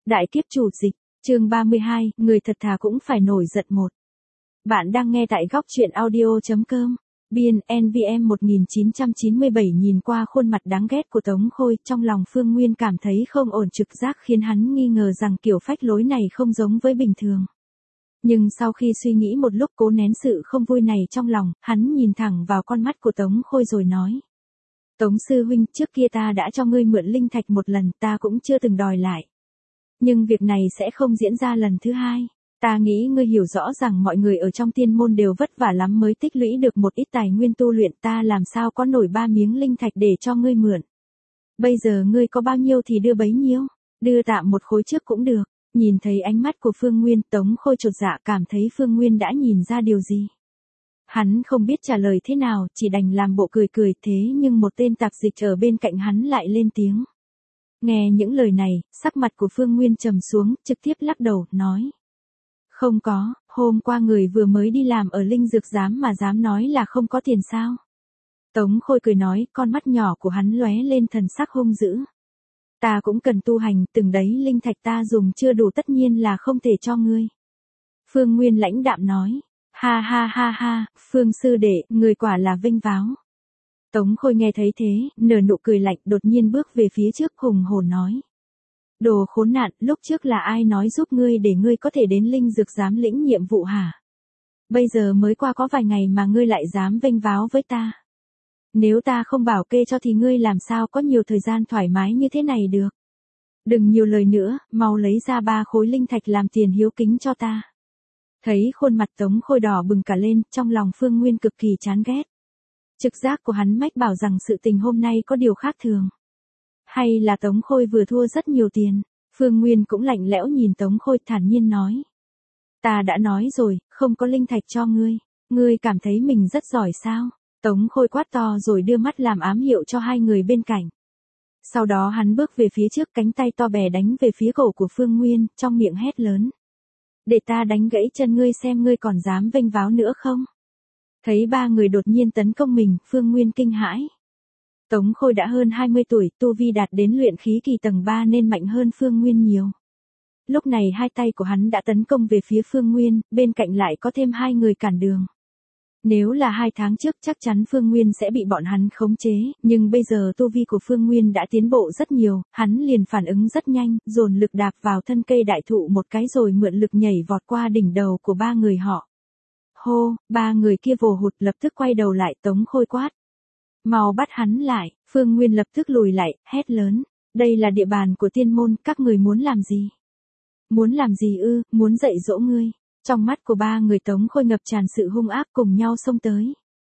Đại kiếp chủ dịch, chương 32, người thật thà cũng phải nổi giận một. Bạn đang nghe tại góc truyện audio.com. Biên NVM 1997 nhìn qua khuôn mặt đáng ghét của Tống Khôi, trong lòng Phương Nguyên cảm thấy không ổn, trực giác khiến hắn nghi ngờ rằng kiểu phách lối này không giống với bình thường. Nhưng sau khi suy nghĩ một lúc cố nén sự không vui này trong lòng, hắn nhìn thẳng vào con mắt của Tống Khôi rồi nói. Tống sư huynh, trước kia ta đã cho ngươi mượn linh thạch một lần, ta cũng chưa từng đòi lại. Nhưng việc này sẽ không diễn ra lần thứ hai. Ta nghĩ ngươi hiểu rõ rằng mọi người ở trong tiên môn đều vất vả lắm mới tích lũy được một ít tài nguyên tu luyện, ta làm sao có nổi 3 miếng linh thạch để cho ngươi mượn. Bây giờ ngươi có bao nhiêu thì đưa bấy nhiêu, đưa tạm một khối trước cũng được. Nhìn thấy ánh mắt của Phương Nguyên, Tống Khôi chột dạ cảm thấy Phương Nguyên đã nhìn ra điều gì. Hắn không biết trả lời thế nào, chỉ đành làm bộ cười cười, thế nhưng một tên tạp dịch ở bên cạnh hắn lại lên tiếng. Nghe những lời này, sắc mặt của Phương Nguyên trầm xuống, trực tiếp lắc đầu, nói. Không có, hôm qua người vừa mới đi làm ở Linh Dược Giám mà dám nói là không có tiền sao. Tống Khôi cười nói, con mắt nhỏ của hắn lóe lên thần sắc hung dữ. Ta cũng cần tu hành, từng đấy linh thạch ta dùng chưa đủ tất nhiên là không thể cho ngươi. Phương Nguyên lãnh đạm nói. Ha ha ha ha, Phương sư đệ, người quả là vinh váo. Tống Khôi nghe thấy thế, nở nụ cười lạnh, đột nhiên bước về phía trước hùng hồn nói. Đồ khốn nạn, lúc trước là ai nói giúp ngươi để ngươi có thể đến Linh Dược Giám lĩnh nhiệm vụ hả? Bây giờ mới qua có vài ngày mà ngươi lại dám vênh váo với ta. Nếu ta không bảo kê cho thì ngươi làm sao có nhiều thời gian thoải mái như thế này được. Đừng nhiều lời nữa, mau lấy ra 3 khối linh thạch làm tiền hiếu kính cho ta. Thấy khuôn mặt Tống Khôi đỏ bừng cả lên, trong lòng Phương Nguyên cực kỳ chán ghét. Trực giác của hắn mách bảo rằng sự tình hôm nay có điều khác thường. Hay là Tống Khôi vừa thua rất nhiều tiền? Phương Nguyên cũng lạnh lẽo nhìn Tống Khôi thản nhiên nói. Ta đã nói rồi, không có linh thạch cho ngươi. Ngươi cảm thấy mình rất giỏi sao? Tống Khôi quát to rồi đưa mắt làm ám hiệu cho hai người bên cạnh. Sau đó hắn bước về phía trước, cánh tay to bè đánh về phía cổ của Phương Nguyên, trong miệng hét lớn. Để ta đánh gãy chân ngươi xem ngươi còn dám vênh váo nữa không? Thấy 3 người đột nhiên tấn công mình, Phương Nguyên kinh hãi. Tống Khôi đã hơn 20 tuổi, tu vi đạt đến luyện khí kỳ tầng 3 nên mạnh hơn Phương Nguyên nhiều. Lúc này hai tay của hắn đã tấn công về phía Phương Nguyên, bên cạnh lại có thêm 2 người cản đường. Nếu là 2 tháng trước chắc chắn Phương Nguyên sẽ bị bọn hắn khống chế, nhưng bây giờ tu vi của Phương Nguyên đã tiến bộ rất nhiều, hắn liền phản ứng rất nhanh, dồn lực đạp vào thân cây đại thụ một cái rồi mượn lực nhảy vọt qua đỉnh đầu của 3 người họ. Hô, 3 người kia vồ hụt lập tức quay đầu lại, Tống Khôi quát. Mau bắt hắn lại, Phương Nguyên lập tức lùi lại, hét lớn. Đây là địa bàn của tiên môn, các người muốn làm gì? Muốn làm gì ư, muốn dạy dỗ ngươi. Trong mắt của 3 người Tống Khôi ngập tràn sự hung ác cùng nhau xông tới.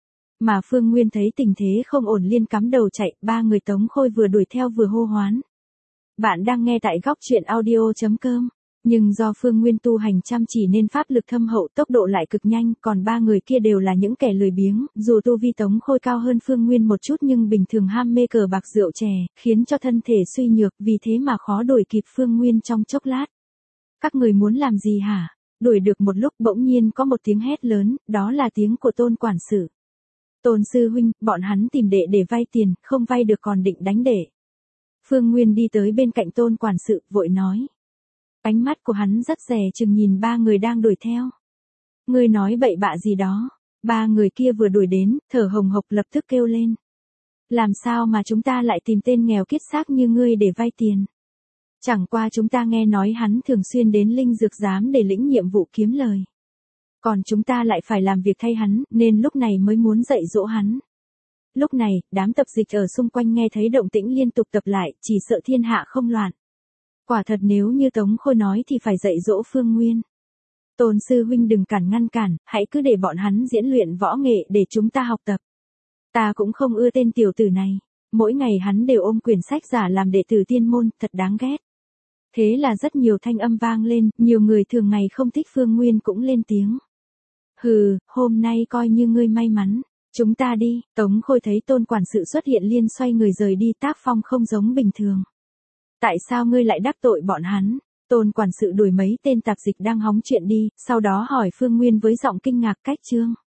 Mà Phương Nguyên thấy tình thế không ổn liên cắm đầu chạy, 3 người Tống Khôi vừa đuổi theo vừa hô hoán. Bạn đang nghe tại góc truyện audio.com. Nhưng do Phương Nguyên tu hành chăm chỉ nên pháp lực thâm hậu, tốc độ lại cực nhanh, còn 3 người kia đều là những kẻ lười biếng, dù tu vi Tống Khôi cao hơn Phương Nguyên một chút nhưng bình thường ham mê cờ bạc rượu chè, khiến cho thân thể suy nhược, vì thế mà khó đuổi kịp Phương Nguyên trong chốc lát. Các người muốn làm gì hả? Đuổi được một lúc bỗng nhiên có một tiếng hét lớn, đó là tiếng của Tôn quản sự. Tôn sư huynh, bọn hắn tìm đệ để vay tiền, không vay được còn định đánh đệ. Phương Nguyên đi tới bên cạnh Tôn quản sự, vội nói. Ánh mắt của hắn rất dè chừng nhìn 3 người đang đuổi theo. Ngươi nói bậy bạ gì đó? 3 người kia vừa đuổi đến, thở hồng hộc lập tức kêu lên. Làm sao mà chúng ta lại tìm tên nghèo kiết xác như ngươi để vay tiền? Chẳng qua chúng ta nghe nói hắn thường xuyên đến Linh Dược Giám để lĩnh nhiệm vụ kiếm lời. Còn chúng ta lại phải làm việc thay hắn, nên lúc này mới muốn dạy dỗ hắn. Lúc này, đám tập dịch ở xung quanh nghe thấy động tĩnh liên tục tập lại, chỉ sợ thiên hạ không loạn. Quả thật nếu như Tống Khôi nói thì phải dạy dỗ Phương Nguyên. Tôn sư huynh đừng ngăn cản, hãy cứ để bọn hắn diễn luyện võ nghệ để chúng ta học tập. Ta cũng không ưa tên tiểu tử này. Mỗi ngày hắn đều ôm quyển sách giả làm đệ tử tiên môn, thật đáng ghét. Thế là rất nhiều thanh âm vang lên, nhiều người thường ngày không thích Phương Nguyên cũng lên tiếng. Hừ, hôm nay coi như ngươi may mắn. Chúng ta đi. Tống Khôi thấy Tôn quản sự xuất hiện liền xoay người rời đi, tác phong không giống bình thường. Tại sao ngươi lại đắc tội bọn hắn? Tôn quản sự đuổi mấy tên tạp dịch đang hóng chuyện đi, sau đó hỏi Phương Nguyên với giọng kinh ngạc. Cách chương